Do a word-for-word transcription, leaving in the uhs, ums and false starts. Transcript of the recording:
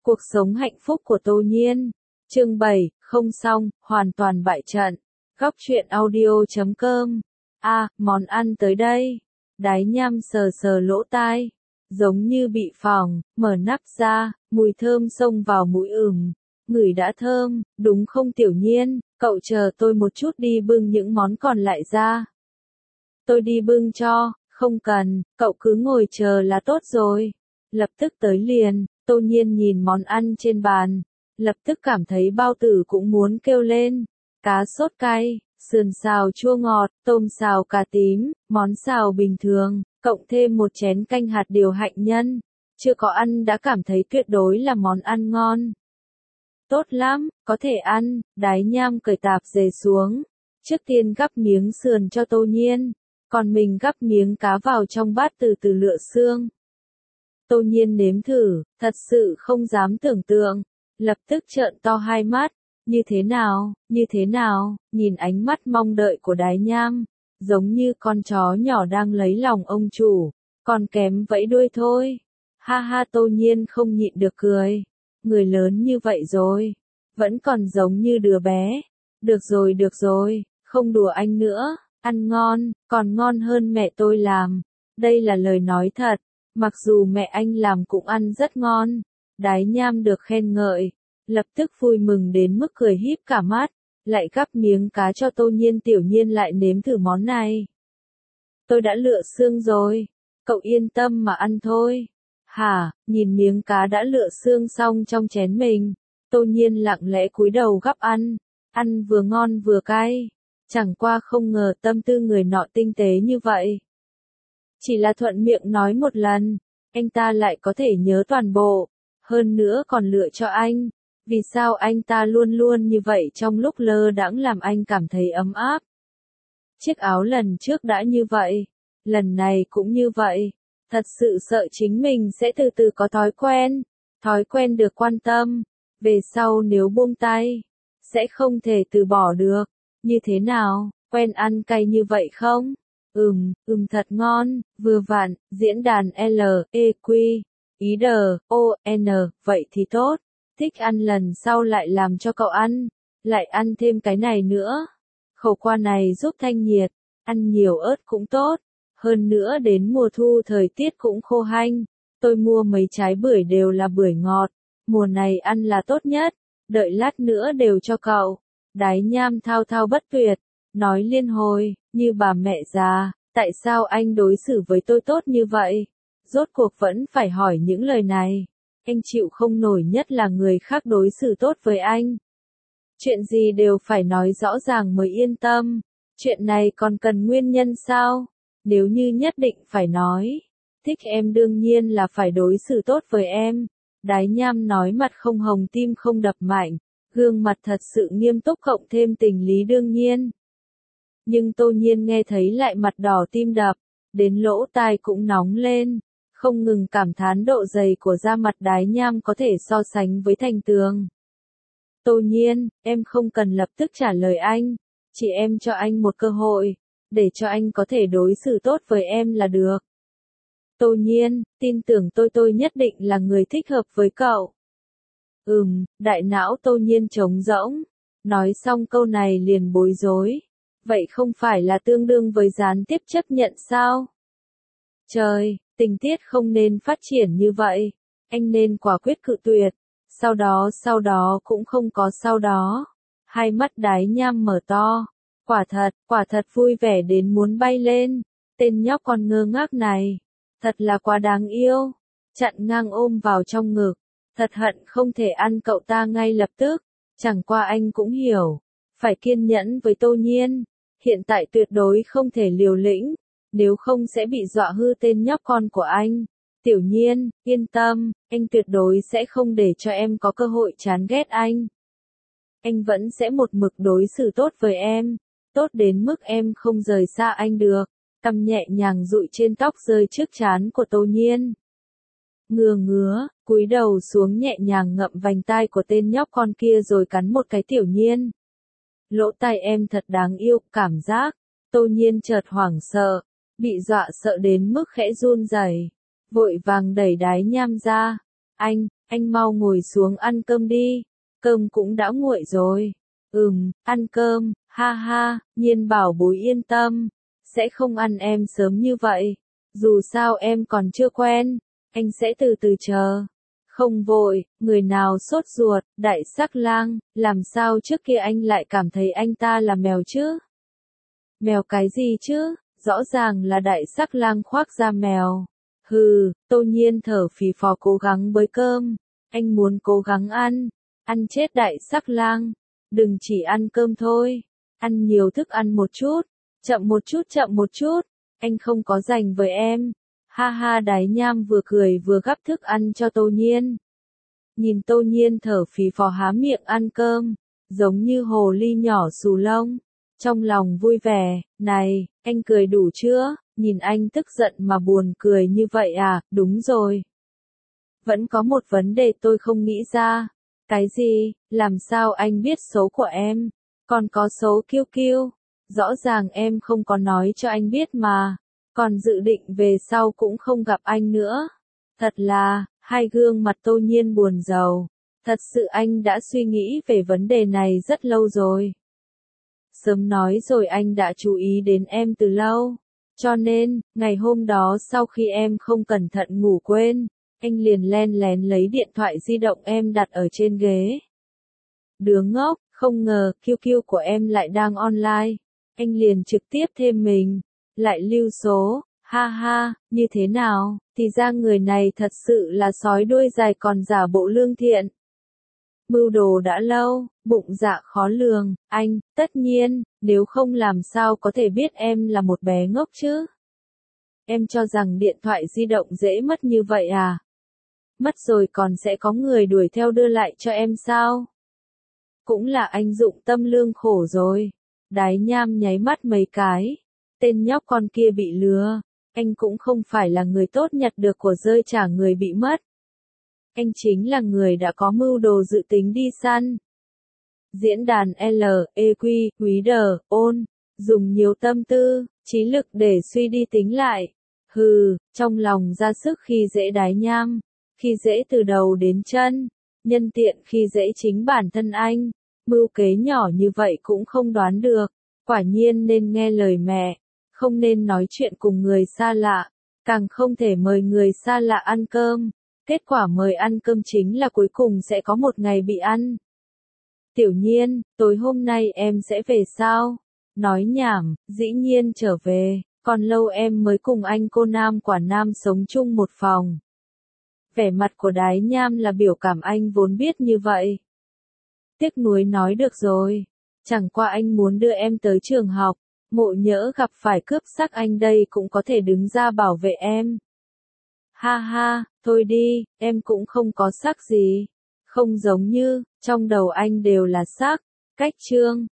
Cuộc sống hạnh phúc của Tô Nhiên. Chương bảy, không xong, hoàn toàn bại trận. Góc truyện audio chấm com. A, món ăn tới đây. Đái Nham sờ sờ lỗ tai, giống như bị phỏng, mở nắp ra, mùi thơm xông vào mũi ửng. Ngửi đã thơm, đúng không Tiểu Nhiên, cậu chờ tôi một chút đi bưng những món còn lại ra. Tôi đi bưng cho, không cần, cậu cứ ngồi chờ là tốt rồi. Lập tức tới liền. Tô Nhiên nhìn món ăn trên bàn, lập tức cảm thấy bao tử cũng muốn kêu lên. Cá sốt cay, sườn xào chua ngọt, tôm xào cà tím, món xào bình thường, cộng thêm một chén canh hạt điều hạnh nhân. Chưa có ăn đã cảm thấy tuyệt đối là món ăn ngon. Tốt lắm, có thể ăn. Đái Nham cởi tạp dề xuống. Trước tiên gắp miếng sườn cho Tô Nhiên, còn mình gắp miếng cá vào trong bát từ từ lựa xương. Tô Nhiên nếm thử, thật sự không dám tưởng tượng, lập tức trợn to hai mắt, như thế nào, như thế nào, nhìn ánh mắt mong đợi của Đái Nham, giống như con chó nhỏ đang lấy lòng ông chủ, còn kém vẫy đuôi thôi. Ha ha, Tô Nhiên không nhịn được cười, người lớn như vậy rồi, vẫn còn giống như đứa bé. Được rồi được rồi, không đùa anh nữa, ăn ngon, còn ngon hơn mẹ tôi làm, đây là lời nói thật. Mặc dù mẹ anh làm cũng ăn rất ngon, Đái Nham được khen ngợi, lập tức vui mừng đến mức cười híp cả mắt, lại gắp miếng cá cho Tô Nhiên. Tiểu Nhiên lại nếm thử món này. Tôi đã lựa xương rồi, cậu yên tâm mà ăn thôi. Hả, nhìn miếng cá đã lựa xương xong trong chén mình, Tô Nhiên lặng lẽ cúi đầu gắp ăn, ăn vừa ngon vừa cay, chẳng qua không ngờ tâm tư người nọ tinh tế như vậy. Chỉ là thuận miệng nói một lần, anh ta lại có thể nhớ toàn bộ, hơn nữa còn lựa cho anh. Vì sao anh ta luôn luôn như vậy trong lúc lơ đãng làm anh cảm thấy ấm áp? Chiếc áo lần trước đã như vậy, lần này cũng như vậy. Thật sự sợ chính mình sẽ từ từ có thói quen, thói quen được quan tâm. Về sau nếu buông tay, sẽ không thể từ bỏ được. Như thế nào, quen ăn cay như vậy không? Ừm, ừm thật ngon, vừa vặn, diễn đàn L, E, Q, ý D, O, N, vậy thì tốt, thích ăn lần sau lại làm cho cậu ăn, lại ăn thêm cái này nữa. Khẩu qua này giúp thanh nhiệt, ăn nhiều ớt cũng tốt, hơn nữa đến mùa thu thời tiết cũng khô hanh, tôi mua mấy trái bưởi đều là bưởi ngọt, mùa này ăn là tốt nhất, đợi lát nữa đều cho cậu. Đái Nham thao thao bất tuyệt, nói liên hồi, như bà mẹ già, tại sao anh đối xử với tôi tốt như vậy? Rốt cuộc vẫn phải hỏi những lời này. Anh chịu không nổi nhất là người khác đối xử tốt với anh. Chuyện gì đều phải nói rõ ràng mới yên tâm. Chuyện này còn cần nguyên nhân sao? Nếu như nhất định phải nói, thích em đương nhiên là phải đối xử tốt với em. Đái Nham nói mặt không hồng tim không đập mạnh, gương mặt thật sự nghiêm túc cộng thêm tình lý đương nhiên. Nhưng Tô Nhiên nghe thấy lại mặt đỏ tim đập, đến lỗ tai cũng nóng lên, không ngừng cảm thán độ dày của da mặt Đái Nham có thể so sánh với thành tường. Tô Nhiên, em không cần lập tức trả lời anh, chỉ em cho anh một cơ hội, để cho anh có thể đối xử tốt với em là được. Tô Nhiên, tin tưởng tôi tôi nhất định là người thích hợp với cậu. Ừm, đại não Tô Nhiên trống rỗng, nói xong câu này liền bối rối. Vậy không phải là tương đương với gián tiếp chấp nhận sao? Trời, tình tiết không nên phát triển như vậy. Anh nên quả quyết cự tuyệt. Sau đó sau đó cũng không có sau đó. Hai mắt Đái Nham mở to. Quả thật, quả thật vui vẻ đến muốn bay lên. Tên nhóc con ngơ ngác này. Thật là quá đáng yêu. Chặn ngang ôm vào trong ngực. Thật hận không thể ăn cậu ta ngay lập tức. Chẳng qua anh cũng hiểu. Phải kiên nhẫn với Tô Nhiên. Hiện tại tuyệt đối không thể liều lĩnh, nếu không sẽ bị dọa hư tên nhóc con của anh. Tiểu Nhiên, yên tâm, anh tuyệt đối sẽ không để cho em có cơ hội chán ghét anh. Anh vẫn sẽ một mực đối xử tốt với em, tốt đến mức em không rời xa anh được. Cằm nhẹ nhàng dụi trên tóc rơi trước trán của Tô Nhiên. Ngừa ngứa, cúi đầu xuống nhẹ nhàng ngậm vành tai của tên nhóc con kia rồi cắn một cái. Tiểu Nhiên. Lỗ tai em thật đáng yêu, cảm giác. Tô Nhiên chợt hoảng sợ, bị dọa sợ đến mức khẽ run rẩy, vội vàng đẩy Đái Nham ra. Anh, Anh mau ngồi xuống ăn cơm đi, cơm cũng đã nguội rồi. Ừm, ăn cơm, ha ha, Nhiên bảo bối yên tâm, sẽ không ăn em sớm như vậy. Dù sao em còn chưa quen, anh sẽ từ từ chờ. Không vội, người nào sốt ruột, đại sắc lang, làm sao trước kia anh lại cảm thấy anh ta là mèo chứ? Mèo cái gì chứ? Rõ ràng là đại sắc lang khoác da mèo. Hừ, Tô Nhiên thở phì phò cố gắng bới cơm. Anh muốn cố gắng ăn, ăn chết đại sắc lang. Đừng chỉ ăn cơm thôi, ăn nhiều thức ăn một chút, chậm một chút chậm một chút, anh không có dành với em. Ha ha, Đái Nham vừa cười vừa gắp thức ăn cho Tô Nhiên. Nhìn Tô Nhiên thở phì phò há miệng ăn cơm, giống như hồ ly nhỏ xù lông. Trong lòng vui vẻ, này, anh cười đủ chưa? Nhìn anh tức giận mà buồn cười như vậy à, đúng rồi. Vẫn có một vấn đề tôi không nghĩ ra. Cái gì, làm sao anh biết số của em? Còn có số kiu kiu? Rõ ràng em không có nói cho anh biết mà. Còn dự định về sau cũng không gặp anh nữa. Thật là, hai gương mặt Tô Nhiên buồn rầu. Thật sự anh đã suy nghĩ về vấn đề này rất lâu rồi. Sớm nói rồi anh đã chú ý đến em từ lâu. Cho nên, ngày hôm đó sau khi em không cẩn thận ngủ quên, anh liền len lén lấy điện thoại di động em đặt ở trên ghế. Đứa ngốc, không ngờ kiu kiu của em lại đang online. Anh liền trực tiếp thêm mình, lại lưu số, ha ha, như thế nào, thì ra người này thật sự là sói đuôi dài còn giả bộ lương thiện. Mưu đồ đã lâu, bụng dạ khó lường, anh, tất nhiên, nếu không làm sao có thể biết em là một bé ngốc chứ. Em cho rằng điện thoại di động dễ mất như vậy à? Mất rồi còn sẽ có người đuổi theo đưa lại cho em sao? Cũng là anh dụng tâm lương khổ rồi. Đái Nham nháy mắt mấy cái. Tên nhóc con kia bị lừa. Anh cũng không phải là người tốt nhặt được của rơi trả người bị mất. Anh chính là người đã có mưu đồ dự tính đi săn. Diễn đàn L, E Q, Quý Đờ, ôn, dùng nhiều tâm tư, trí lực để suy đi tính lại. Hừ, trong lòng ra sức khi dễ Đái Nham, khi dễ từ đầu đến chân, nhân tiện khi dễ chính bản thân anh, mưu kế nhỏ như vậy cũng không đoán được, quả nhiên nên nghe lời mẹ, không nên nói chuyện cùng người xa lạ, càng không thể mời người xa lạ ăn cơm, kết quả mời ăn cơm chính là cuối cùng sẽ có một ngày bị ăn. Tiểu Nhiên, tối hôm nay em sẽ về sao? Nói nhảm, dĩ nhiên trở về, còn lâu em mới cùng anh cô Nam quả Nam sống chung một phòng. Vẻ mặt của Đái Nham là biểu cảm anh vốn biết như vậy. Tiếc nuối nói được rồi, chẳng qua anh muốn đưa em tới trường học, ngộ nhỡ gặp phải cướp sắc anh đây cũng có thể đứng ra bảo vệ em. Ha ha, thôi đi, em cũng không có sắc gì. Không giống như, trong đầu anh đều là sắc. Cách chương